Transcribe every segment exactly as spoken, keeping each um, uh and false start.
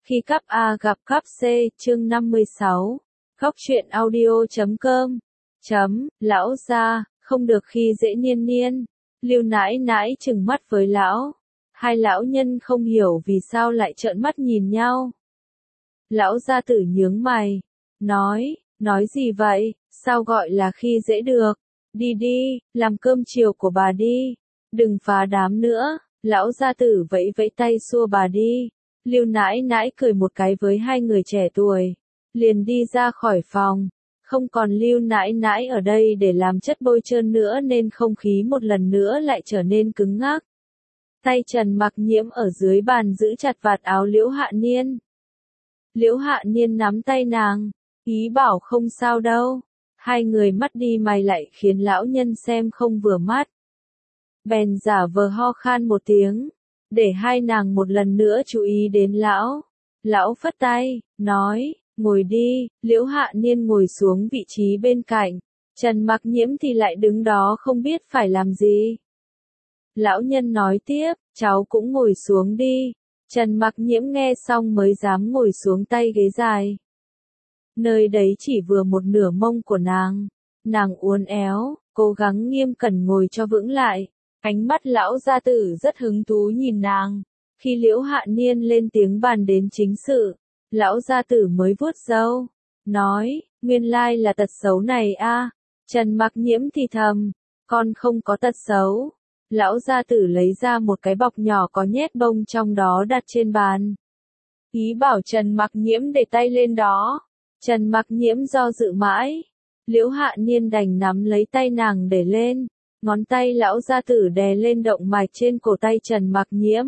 Khi cắp A gặp cắp C, chương năm mươi sáu. Góc truyện audio chấm com. Chấm, lão gia, không được khi dễ Niên Niên. Lưu nãi nãi trừng mắt với lão. Hai lão nhân không hiểu vì sao lại trợn mắt nhìn nhau. Lão gia tử nhướng mày. Nói, nói gì vậy, sao gọi là khi dễ được? Đi đi, làm cơm chiều của bà đi. Đừng phá đám nữa. Lão gia tử vẫy vẫy tay xua bà đi. Lưu nãi nãi cười một cái với hai người trẻ tuổi. Liền đi ra khỏi phòng. Không còn Lưu nãi nãi ở đây để làm chất bôi trơn nữa nên không khí một lần nữa lại trở nên cứng ngắc. Tay Trần Mặc Nhiễm ở dưới bàn giữ chặt vạt áo Liễu Hạ Niên. Liễu Hạ Niên nắm tay nàng, ý bảo không sao đâu. Hai người mắt đi mày lại khiến lão nhân xem không vừa mắt. Bèn giả vờ ho khan một tiếng, để hai nàng một lần nữa chú ý đến lão. Lão phất tay, nói, ngồi đi. Liễu Hạ Niên ngồi xuống vị trí bên cạnh. Trần Mặc Nhiễm thì lại đứng đó không biết phải làm gì. Lão nhân nói tiếp, cháu cũng ngồi xuống đi. Trần Mặc Nhiễm nghe xong mới dám ngồi xuống tay ghế dài. Nơi đấy chỉ vừa một nửa mông của nàng. Nàng uốn éo, cố gắng nghiêm cẩn ngồi cho vững lại. Ánh mắt lão gia tử rất hứng thú nhìn nàng. Khi Liễu Hạ Niên lên tiếng bàn đến chính sự, lão gia tử mới vuốt râu, nói, nguyên lai là tật xấu này a. À. Trần Mặc Nhiễm thì thầm, con không có tật xấu. Lão gia tử lấy ra một cái bọc nhỏ có nhét bông trong đó đặt trên bàn. Ý bảo Trần Mặc Nhiễm để tay lên đó. Trần Mặc Nhiễm do dự mãi. Liễu Hạ Niên đành nắm lấy tay nàng để lên. Ngón tay lão gia tử đè lên động mạch trên cổ tay Trần Mặc Nhiễm.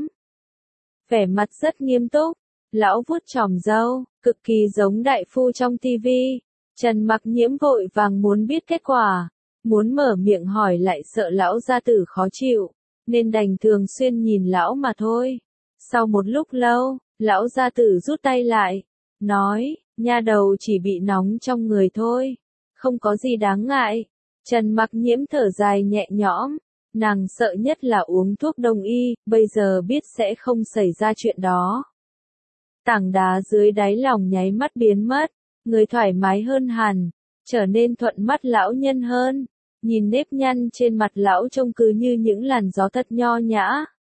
Vẻ mặt rất nghiêm túc. Lão vuốt chòm râu, cực kỳ giống đại phu trong tivi. Trần Mặc Nhiễm vội vàng muốn biết kết quả. Muốn mở miệng hỏi lại sợ lão gia tử khó chịu. Nên đành thường xuyên nhìn lão mà thôi. Sau một lúc lâu, lão gia tử rút tay lại. Nói, nha đầu chỉ bị nóng trong người thôi. Không có gì đáng ngại. Trần Mặc Nhiễm thở dài nhẹ nhõm. Nàng sợ nhất là uống thuốc đông y, bây giờ biết sẽ không xảy ra chuyện đó. Tảng đá dưới đáy lòng nháy mắt biến mất, người thoải mái hơn hẳn, trở nên thuận mắt lão nhân hơn. Nhìn nếp nhăn trên mặt lão trông cứ như những làn gió thật nho nhã.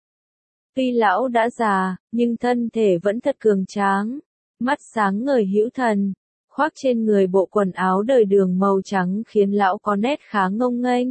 Tuy lão đã già, nhưng thân thể vẫn thật cường tráng, mắt sáng ngời hữu thần. Khoác trên người bộ quần áo đời đường màu trắng khiến lão có nét khá ngông nghênh.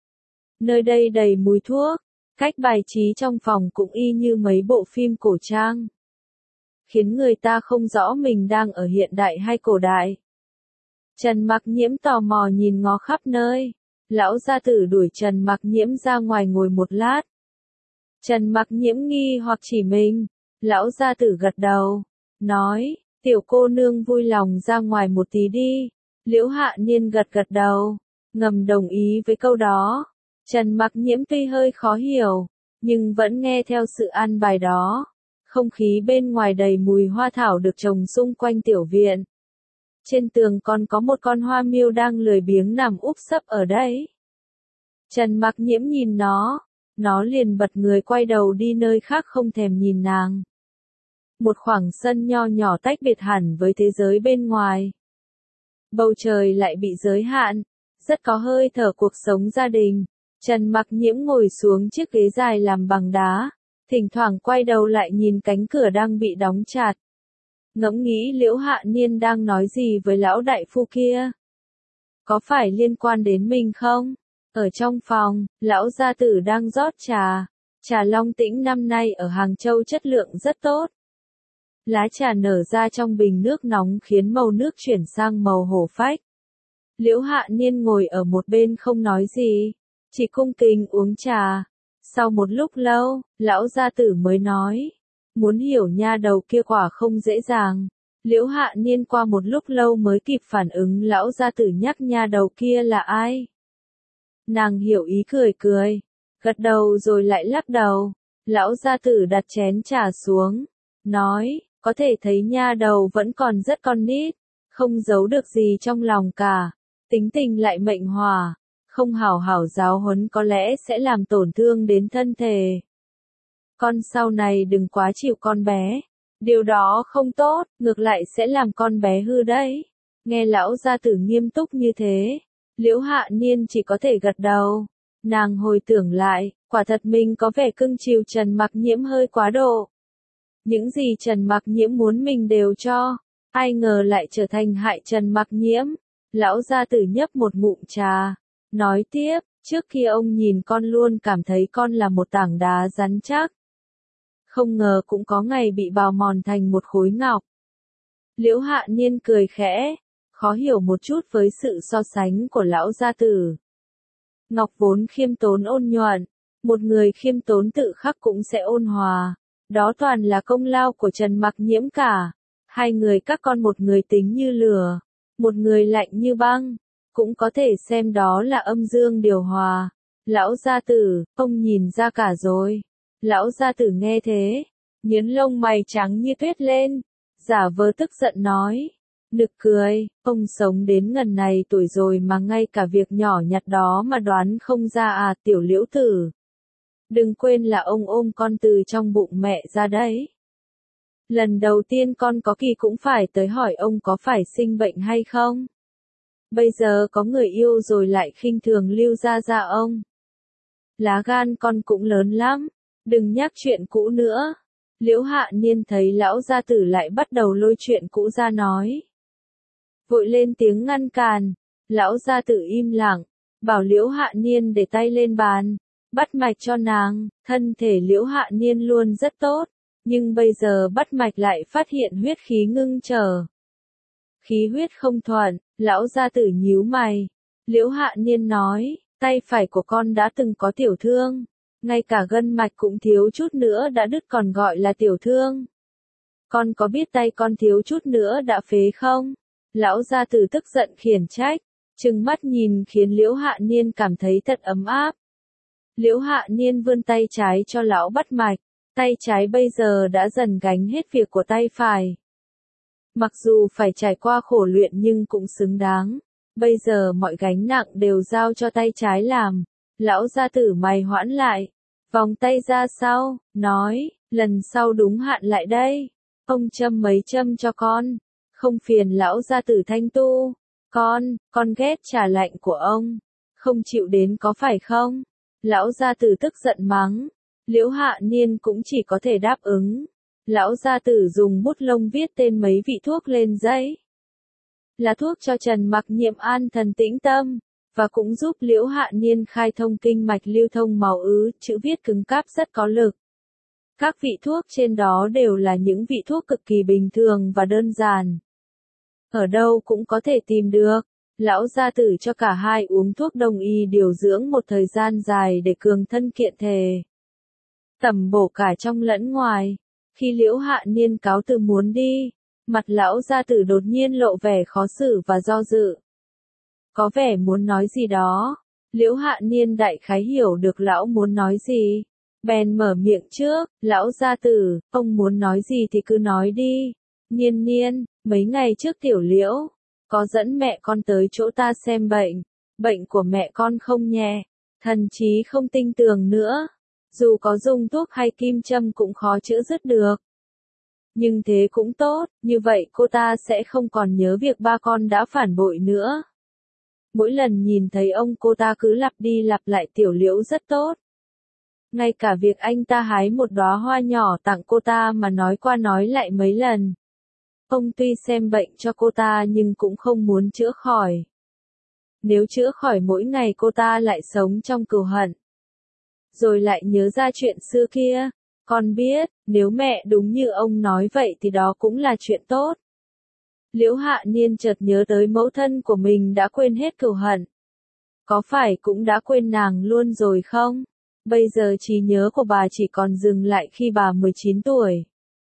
Nơi đây đầy mùi thuốc, cách bài trí trong phòng cũng y như mấy bộ phim cổ trang. Khiến người ta không rõ mình đang ở hiện đại hay cổ đại. Trần Mặc Nhiễm tò mò nhìn ngó khắp nơi. Lão gia tử đuổi Trần Mặc Nhiễm ra ngoài ngồi một lát. Trần Mặc Nhiễm nghi hoặc chỉ mình. Lão gia tử gật đầu, nói, tiểu cô nương vui lòng ra ngoài một tí đi. Liễu Hạ Niên gật gật đầu, ngầm đồng ý với câu đó. Trần Mặc Nhiễm tuy hơi khó hiểu, nhưng vẫn nghe theo sự an bài đó. Không khí bên ngoài đầy mùi hoa thảo được trồng xung quanh tiểu viện. Trên tường còn có một con hoa miêu đang lười biếng nằm úp sấp ở đấy. Trần Mặc Nhiễm nhìn nó, nó liền bật người quay đầu đi nơi khác không thèm nhìn nàng. Một khoảng sân nho nhỏ tách biệt hẳn với thế giới bên ngoài. Bầu trời lại bị giới hạn, rất có hơi thở cuộc sống gia đình. Trần Mặc Nhiễm ngồi xuống chiếc ghế dài làm bằng đá, thỉnh thoảng quay đầu lại nhìn cánh cửa đang bị đóng chặt. Ngẫm nghĩ Liễu Hạ Niên đang nói gì với lão đại phu kia. Có phải liên quan đến mình không? Ở trong phòng, lão gia tử đang rót trà. Trà Long Tĩnh năm nay ở Hàng Châu chất lượng rất tốt. Lá trà nở ra trong bình nước nóng khiến màu nước chuyển sang màu hổ phách. Liễu Hạ Niên ngồi ở một bên không nói gì, chỉ cung kính uống trà. Sau một lúc lâu, lão gia tử mới nói, muốn hiểu nha đầu kia quả không dễ dàng. Liễu Hạ Niên qua một lúc lâu mới kịp phản ứng lão gia tử nhắc nha đầu kia là ai. Nàng hiểu ý cười cười, gật đầu rồi lại lắc đầu. Lão gia tử đặt chén trà xuống, nói, có thể thấy nha đầu vẫn còn rất con nít, không giấu được gì trong lòng cả, tính tình lại mệnh hòa, không hảo hảo giáo huấn có lẽ sẽ làm tổn thương đến thân thể. Con sau này đừng quá chịu con bé, Điều đó không tốt, ngược lại sẽ làm con bé hư đấy. Nghe lão gia tử nghiêm túc như thế, Liễu Hạ Niên chỉ có thể gật đầu. Nàng hồi tưởng lại, quả thật mình có vẻ cưng chiều Trần Mặc Nhiễm hơi quá độ. Những gì Trần Mặc Nhiễm muốn mình đều cho, ai ngờ lại trở thành hại Trần Mặc Nhiễm. Lão gia tử nhấp một ngụm trà, nói tiếp, trước kia ông nhìn con luôn cảm thấy con là một tảng đá rắn chắc. Không ngờ cũng có ngày bị bào mòn thành một khối ngọc. Liễu Hạ Niên cười khẽ, khó hiểu một chút với sự so sánh của lão gia tử. Ngọc vốn khiêm tốn ôn nhuận, một người khiêm tốn tự khắc cũng sẽ ôn hòa. Đó toàn là công lao của Trần Mặc Nhiễm cả. Hai người các con, một người tính như lửa, một người lạnh như băng, cũng có thể xem đó là âm dương điều hòa. Lão gia tử, ông nhìn ra cả rồi. Lão gia tử nghe thế, nhướng lông mày trắng như tuyết lên, giả vờ tức giận nói. Nực cười, ông sống đến ngần này tuổi rồi mà ngay cả việc nhỏ nhặt đó mà đoán không ra à, tiểu Liễu tử. Đừng quên là ông ôm con từ trong bụng mẹ ra đấy. Lần đầu tiên con có kỳ cũng phải tới hỏi ông có phải sinh bệnh hay không. Bây giờ có người yêu rồi lại khinh thường Lưu gia gia ông. Lá gan con cũng lớn lắm, đừng nhắc chuyện cũ nữa. Liễu Hạ Niên thấy lão gia tử lại bắt đầu lôi chuyện cũ ra nói. Vội lên tiếng ngăn cản, lão gia tử im lặng, bảo Liễu Hạ Niên để tay lên bàn, bắt mạch cho nàng. Thân thể Liễu Hạ Niên luôn rất tốt, nhưng bây giờ bắt mạch lại phát hiện huyết khí ngưng trở. Khí huyết không thuận, lão gia tử nhíu mày. Liễu Hạ Niên nói, tay phải của con đã từng có tiểu thương, ngay cả gân mạch cũng thiếu chút nữa đã đứt còn gọi là tiểu thương. Con có biết tay con thiếu chút nữa đã phế không? Lão gia tử tức giận khiển trách, trừng mắt nhìn khiến Liễu Hạ Niên cảm thấy thật ấm áp. Liễu Hạ Niên vươn tay trái cho lão bắt mạch, tay trái bây giờ đã dần gánh hết việc của tay phải. Mặc dù phải trải qua khổ luyện nhưng cũng xứng đáng, bây giờ mọi gánh nặng đều giao cho tay trái làm. Lão gia tử mày hoãn lại, vòng tay ra sau, nói, lần sau đúng hạn lại đây, ông châm mấy châm cho con, không phiền lão gia tử thanh tu. Con, con ghét trà lạnh của ông, không chịu đến có phải không? Lão gia tử tức giận mắng, Liễu Hạ Niên cũng chỉ có thể đáp ứng. Lão gia tử dùng bút lông viết tên mấy vị thuốc lên giấy. Là thuốc cho Trần Mặc Nhiễm an thần tĩnh tâm, và cũng giúp Liễu Hạ Niên khai thông kinh mạch lưu thông máu ứ, chữ viết cứng cáp rất có lực. Các vị thuốc trên đó đều là những vị thuốc cực kỳ bình thường và đơn giản. Ở đâu cũng có thể tìm được. Lão gia tử cho cả hai uống thuốc đông y điều dưỡng một thời gian dài để cường thân kiện thể. Tầm bổ cả trong lẫn ngoài. Khi Liễu Hạ Niên cáo từ muốn đi, mặt lão gia tử đột nhiên lộ vẻ khó xử và do dự. Có vẻ muốn nói gì đó. Liễu Hạ Niên đại khái hiểu được lão muốn nói gì. Bèn mở miệng trước, lão gia tử, ông muốn nói gì thì cứ nói đi. Niên Niên, mấy ngày trước tiểu Liễu có dẫn mẹ con tới chỗ ta xem bệnh. Bệnh của mẹ con không nhẹ, thần chí không tinh tường nữa. Dù có dùng thuốc hay kim châm cũng khó chữa dứt được. Nhưng thế cũng tốt, như vậy cô ta sẽ không còn nhớ việc ba con đã phản bội nữa. Mỗi lần nhìn thấy ông cô ta cứ lặp đi lặp lại tiểu Liễu rất tốt. Ngay cả việc anh ta hái một đóa hoa nhỏ tặng cô ta mà nói qua nói lại mấy lần. Ông tuy xem bệnh cho cô ta nhưng cũng không muốn chữa khỏi. Nếu chữa khỏi mỗi ngày cô ta lại sống trong cừu hận. Rồi lại nhớ ra chuyện xưa kia. Con biết, nếu mẹ đúng như ông nói vậy thì đó cũng là chuyện tốt. Liễu Hạ Niên chợt nhớ tới mẫu thân của mình đã quên hết cừu hận. Có phải cũng đã quên nàng luôn rồi không? Bây giờ trí nhớ của bà chỉ còn dừng lại khi bà mười chín tuổi.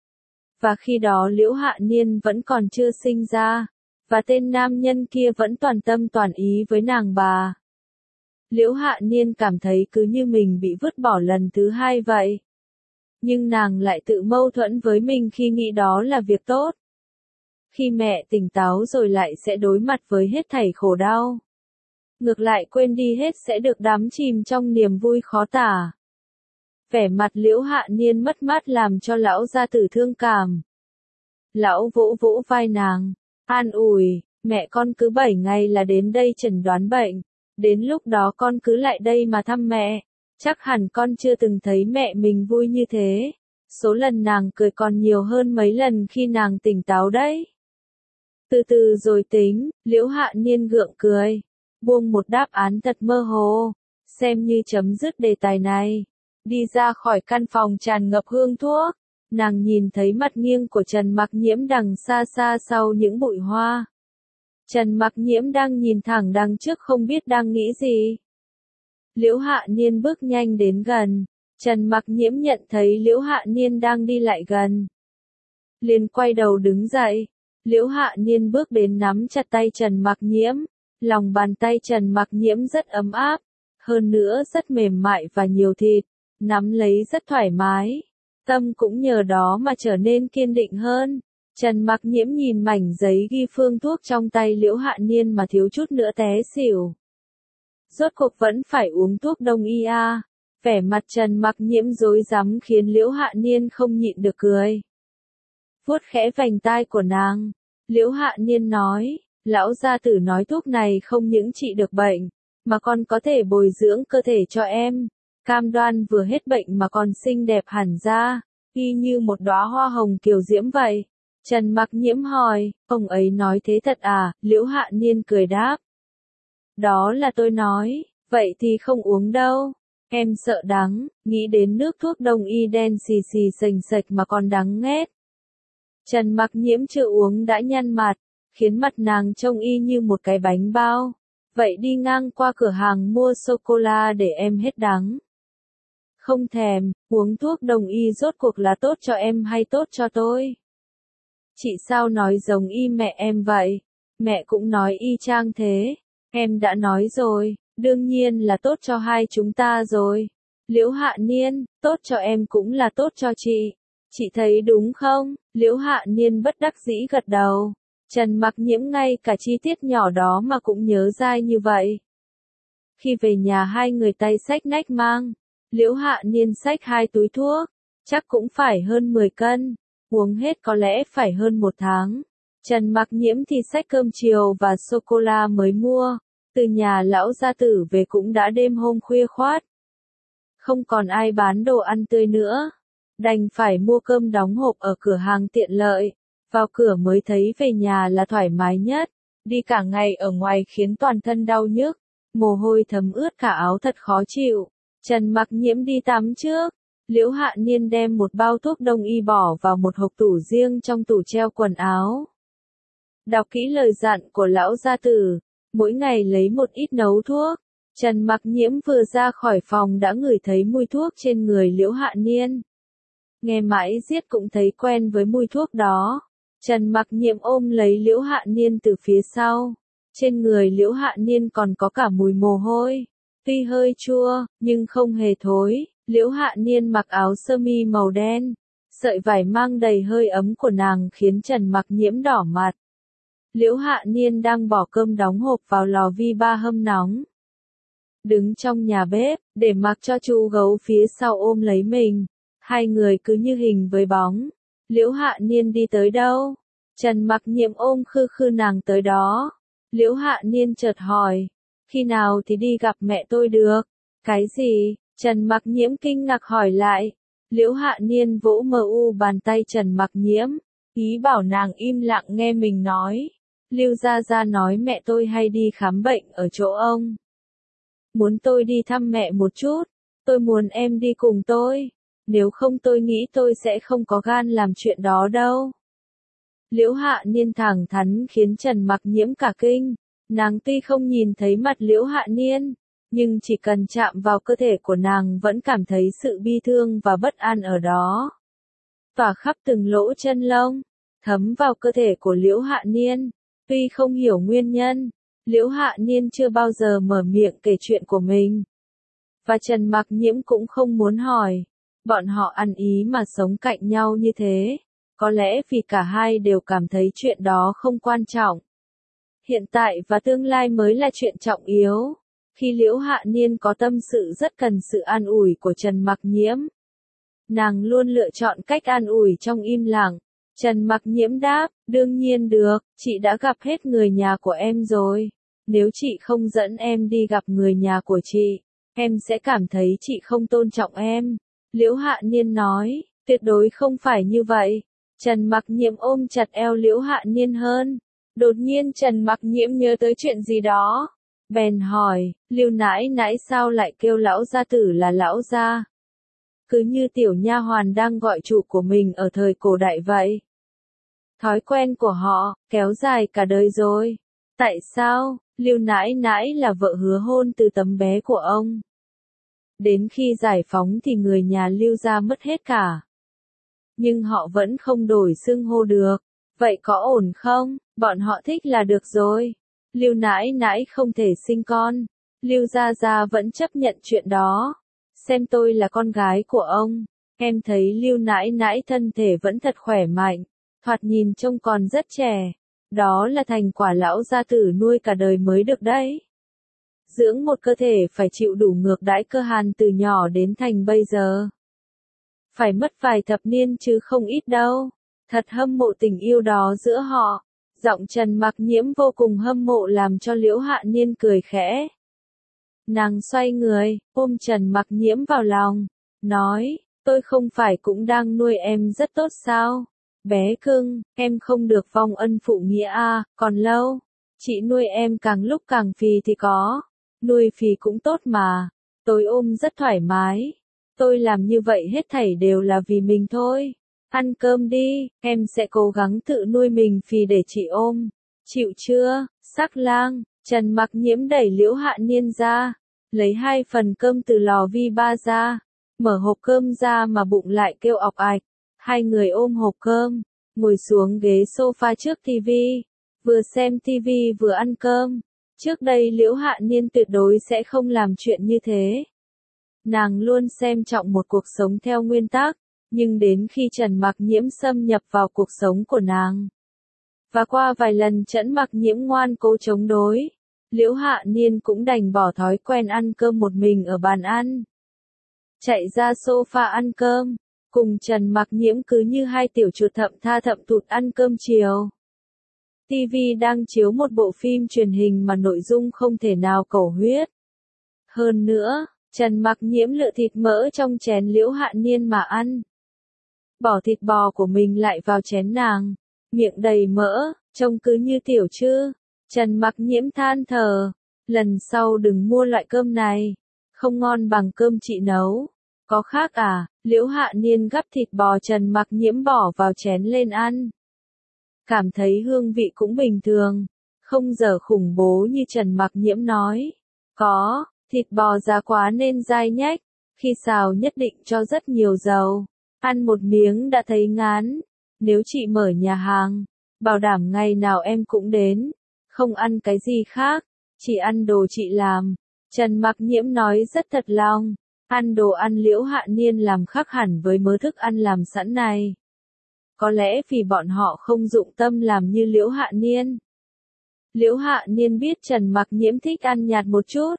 Và khi đó Liễu Hạ Niên vẫn còn chưa sinh ra, và tên nam nhân kia vẫn toàn tâm toàn ý với nàng bà. Liễu Hạ Niên cảm thấy cứ như mình bị vứt bỏ lần thứ hai vậy. Nhưng nàng lại tự mâu thuẫn với mình khi nghĩ đó là việc tốt. Khi mẹ tỉnh táo rồi lại sẽ đối mặt với hết thảy khổ đau. Ngược lại quên đi hết sẽ được đắm chìm trong niềm vui khó tả. Vẻ mặt Liễu Hạ Niên mất mát làm cho lão gia tử thương cảm. Lão vỗ vỗ vai nàng, an ủi, mẹ con cứ bảy ngày là đến đây chẩn đoán bệnh. Đến lúc đó con cứ lại đây mà thăm mẹ. Chắc hẳn con chưa từng thấy mẹ mình vui như thế. Số lần nàng cười còn nhiều hơn mấy lần khi nàng tỉnh táo đấy. Từ từ rồi tính, Liễu Hạ Niên gượng cười. Buông một đáp án thật mơ hồ. Xem như chấm dứt đề tài này. Đi ra khỏi căn phòng tràn ngập hương thuốc. Nàng nhìn thấy mặt nghiêng của Trần Mặc Nhiễm đằng xa xa sau những bụi hoa. Trần Mặc Nhiễm đang nhìn thẳng đằng trước không biết đang nghĩ gì. Liễu Hạ Niên bước nhanh đến gần. Trần Mặc Nhiễm nhận thấy Liễu Hạ Niên đang đi lại gần. Liền quay đầu đứng dậy. Liễu Hạ Niên bước đến nắm chặt tay Trần Mặc Nhiễm. Lòng bàn tay Trần Mặc Nhiễm rất ấm áp. Hơn nữa rất mềm mại và nhiều thịt. Nắm lấy rất thoải mái. Tâm cũng nhờ đó mà trở nên kiên định hơn. Trần Mặc Nhiễm nhìn mảnh giấy ghi phương thuốc trong tay Liễu Hạ Niên mà thiếu chút nữa té xỉu. Rốt cuộc vẫn phải uống thuốc đông y à. Vẻ mặt Trần Mặc Nhiễm rối rắm khiến Liễu Hạ Niên không nhịn được cười. Vuốt khẽ vành tai của nàng. Liễu Hạ Niên nói, lão gia tử nói thuốc này không những trị được bệnh, mà còn có thể bồi dưỡng cơ thể cho em. Cam đoan vừa hết bệnh mà còn xinh đẹp hẳn ra, y như một đóa hoa hồng kiều diễm vậy. Trần Mặc Nhiễm hỏi, ông ấy nói thế thật à? Liễu Hạ Niên cười đáp. Đó là tôi nói, vậy thì không uống đâu. Em sợ đắng, nghĩ đến nước thuốc đông y đen xì xì sềnh sệch mà còn đắng nghét. Trần Mặc Nhiễm chưa uống đã nhăn mặt, khiến mặt nàng trông y như một cái bánh bao. Vậy đi ngang qua cửa hàng mua sô-cô-la để em hết đắng. Không thèm, uống thuốc đông y rốt cuộc là tốt cho em hay tốt cho tôi? Chị sao nói giống y mẹ em vậy? Mẹ cũng nói y chang thế. Em đã nói rồi, đương nhiên là tốt cho hai chúng ta rồi. Liễu Hạ Niên, tốt cho em cũng là tốt cho chị. Chị thấy đúng không? Liễu Hạ Niên bất đắc dĩ gật đầu. Trần Mặc Nhiễm ngay cả chi tiết nhỏ đó mà cũng nhớ dai như vậy. Khi về nhà hai người tay xách nách mang. Liễu Hạ Niên xách hai túi thuốc. Chắc cũng phải hơn mười cân. Uống hết có lẽ phải hơn một tháng. Trần Mặc Nhiễm thì xách cơm chiều và sô-cô-la mới mua. Từ nhà lão gia tử về cũng đã đêm hôm khuya khoát. Không còn ai bán đồ ăn tươi nữa. Đành phải mua cơm đóng hộp ở cửa hàng tiện lợi. Vào cửa mới thấy về nhà là thoải mái nhất. Đi cả ngày ở ngoài khiến toàn thân đau nhức. Mồ hôi thấm ướt cả áo thật khó chịu. Trần Mặc Nhiễm đi tắm trước. Liễu Hạ Niên đem một bao thuốc đông y bỏ vào một hộp tủ riêng trong tủ treo quần áo. Đọc kỹ lời dặn của lão gia tử. Mỗi ngày lấy một ít nấu thuốc. Trần Mặc Nhiễm vừa ra khỏi phòng đã ngửi thấy mùi thuốc trên người Liễu Hạ Niên. Nghe mãi giết cũng thấy quen với mùi thuốc đó. Trần Mặc Nhiễm ôm lấy Liễu Hạ Niên từ phía sau. Trên người Liễu Hạ Niên còn có cả mùi mồ hôi. Tuy hơi chua, nhưng không hề thối. Liễu Hạ Niên mặc áo sơ mi màu đen. Sợi vải mang đầy hơi ấm của nàng khiến Trần Mặc Nhiễm đỏ mặt. Liễu Hạ Niên đang bỏ cơm đóng hộp vào lò vi ba hâm nóng. Đứng trong nhà bếp, để mặc cho chú gấu phía sau ôm lấy mình. Hai người cứ như hình với bóng. Liễu Hạ Niên đi tới đâu? Trần Mặc Nhiễm ôm khư khư nàng tới đó. Liễu Hạ Niên chợt hỏi. Khi nào thì đi gặp mẹ tôi được? Cái gì? Trần Mặc Nhiễm kinh ngạc hỏi lại. Liễu Hạ Niên vỗ mờ u bàn tay Trần Mặc Nhiễm. Ý bảo nàng im lặng nghe mình nói. Lưu Gia Gia nói mẹ tôi hay đi khám bệnh ở chỗ ông. Muốn tôi đi thăm mẹ một chút. Tôi muốn em đi cùng tôi. Nếu không tôi nghĩ tôi sẽ không có gan làm chuyện đó đâu. Liễu Hạ Niên thẳng thắn khiến Trần Mặc Nhiễm cả kinh. Nàng tuy không nhìn thấy mặt Liễu Hạ Niên, nhưng chỉ cần chạm vào cơ thể của nàng vẫn cảm thấy sự bi thương và bất an ở đó. Tỏa khắp từng lỗ chân lông, thấm vào cơ thể của Liễu Hạ Niên. Tuy không hiểu nguyên nhân, Liễu Hạ Niên chưa bao giờ mở miệng kể chuyện của mình. Và Trần Mặc Nhiễm cũng không muốn hỏi. Bọn họ ăn ý mà sống cạnh nhau như thế. Có lẽ vì cả hai đều cảm thấy chuyện đó không quan trọng. Hiện tại và tương lai mới là chuyện trọng yếu. Khi Liễu Hạ Niên có tâm sự rất cần sự an ủi của Trần Mặc Nhiễm. Nàng luôn lựa chọn cách an ủi trong im lặng. Trần Mặc Nhiễm đáp, đương nhiên được, chị đã gặp hết người nhà của em rồi. Nếu chị không dẫn em đi gặp người nhà của chị, em sẽ cảm thấy chị không tôn trọng em. Liễu Hạ Niên nói, tuyệt đối không phải như vậy. Trần Mặc Nhiễm ôm chặt eo Liễu Hạ Niên hơn. Đột nhiên Trần Mặc Nhiễm nhớ tới chuyện gì đó. Bèn hỏi, Lưu nãi nãi sao lại kêu lão gia tử là lão gia? Cứ như tiểu nha hoàn đang gọi chủ của mình ở thời cổ đại vậy. Thói quen của họ, kéo dài cả đời rồi. Tại sao, Lưu nãi nãi là vợ hứa hôn từ tấm bé của ông. Đến khi giải phóng thì người nhà Lưu gia mất hết cả. Nhưng họ vẫn không đổi xưng hô được. Vậy có ổn không? Bọn họ thích là được rồi. Lưu nãi nãi không thể sinh con. Lưu gia gia vẫn chấp nhận chuyện đó. Xem tôi là con gái của ông. Em thấy Lưu nãi nãi thân thể vẫn thật khỏe mạnh. Thoạt nhìn trông còn rất trẻ. Đó là thành quả lão gia tử nuôi cả đời mới được đấy. Dưỡng một cơ thể phải chịu đủ ngược đãi cơ hàn từ nhỏ đến thành bây giờ. Phải mất vài thập niên chứ không ít đâu. Thật hâm mộ tình yêu đó giữa họ. Giọng Trần Mặc Nhiễm vô cùng hâm mộ làm cho Liễu Hạ Niên cười khẽ. Nàng xoay người, ôm Trần Mặc Nhiễm vào lòng, nói, tôi không phải cũng đang nuôi em rất tốt sao? Bé cưng, em không được vong ân phụ nghĩa à, còn lâu. Chị nuôi em càng lúc càng phì thì có. Nuôi phì cũng tốt mà. Tôi ôm rất thoải mái. Tôi làm như vậy hết thảy đều là vì mình thôi. Ăn cơm đi, em sẽ cố gắng tự nuôi mình phì để chị ôm. Chịu chưa, Sắc Lang? Trần Mặc Nhiễm đẩy Liễu Hạ Niên ra, lấy hai phần cơm từ lò vi ba ra, mở hộp cơm ra mà bụng lại kêu ọc ạch. Hai người ôm hộp cơm, ngồi xuống ghế sofa trước tivi, vừa xem tivi vừa ăn cơm. Trước đây Liễu Hạ Niên tuyệt đối sẽ không làm chuyện như thế. Nàng luôn xem trọng một cuộc sống theo nguyên tắc, nhưng đến khi Trần Mặc Nhiễm xâm nhập vào cuộc sống của nàng, và qua vài lần Trần Mặc Nhiễm ngoan cố chống đối, Liễu Hạ Niên cũng đành bỏ thói quen ăn cơm một mình ở bàn ăn. Chạy ra sofa ăn cơm, cùng Trần Mặc Nhiễm cứ như hai tiểu chuột thậm tha thậm thụt ăn cơm chiều. ti vi đang chiếu một bộ phim truyền hình mà nội dung không thể nào cầu huyết. Hơn nữa, Trần Mặc Nhiễm lựa thịt mỡ trong chén Liễu Hạ Niên mà ăn. Bỏ thịt bò của mình lại vào chén nàng, miệng đầy mỡ, trông cứ như tiểu trư. Trần Mặc Nhiễm than thở, lần sau đừng mua loại cơm này, không ngon bằng cơm chị nấu. Có khác à? Liễu Hạ Niên gắp thịt bò Trần Mặc Nhiễm bỏ vào chén lên ăn. Cảm thấy hương vị cũng bình thường, không dở khủng bố như Trần Mặc Nhiễm nói. Có, thịt bò già quá nên dai nhách, khi xào nhất định cho rất nhiều dầu. Ăn một miếng đã thấy ngán. Nếu chị mở nhà hàng, bảo đảm ngày nào em cũng đến. Không ăn cái gì khác, chỉ ăn đồ chị làm. Trần Mặc Nhiễm nói rất thật lòng. Ăn đồ ăn Liễu Hạ Niên làm khác hẳn với mớ thức ăn làm sẵn này. Có lẽ vì bọn họ không dụng tâm làm như Liễu Hạ Niên. Liễu Hạ Niên biết Trần Mặc Nhiễm thích ăn nhạt một chút,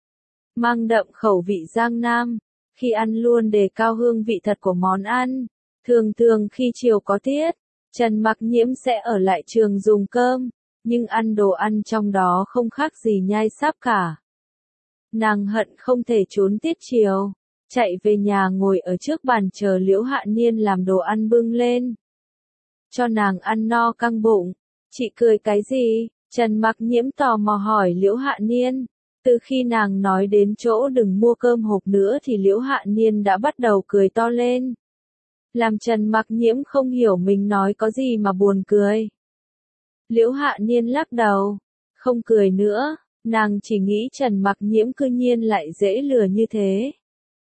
mang đậm khẩu vị Giang Nam. Khi ăn luôn đề cao hương vị thật của món ăn. Thường thường khi chiều có tiết, Trần Mặc Nhiễm sẽ ở lại trường dùng cơm, nhưng ăn đồ ăn trong đó không khác gì nhai sáp cả. Nàng hận không thể trốn tiết chiều, chạy về nhà ngồi ở trước bàn chờ Liễu Hạ Niên làm đồ ăn bưng lên, cho nàng ăn no căng bụng. Chị cười cái gì? Trần Mặc Nhiễm tò mò hỏi Liễu Hạ Niên. Từ khi nàng nói đến chỗ đừng mua cơm hộp nữa thì Liễu Hạ Niên đã bắt đầu cười to lên. Làm Trần Mặc Nhiễm không hiểu mình nói có gì mà buồn cười. Liễu Hạ Niên lắc đầu, không cười nữa, nàng chỉ nghĩ Trần Mặc Nhiễm cư nhiên lại dễ lừa như thế.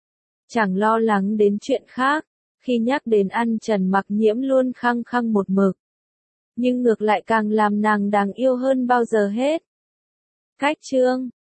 Chẳng lo lắng đến chuyện khác, khi nhắc đến ăn Trần Mặc Nhiễm luôn khăng khăng một mực. Nhưng ngược lại càng làm nàng đáng yêu hơn bao giờ hết. Cách chương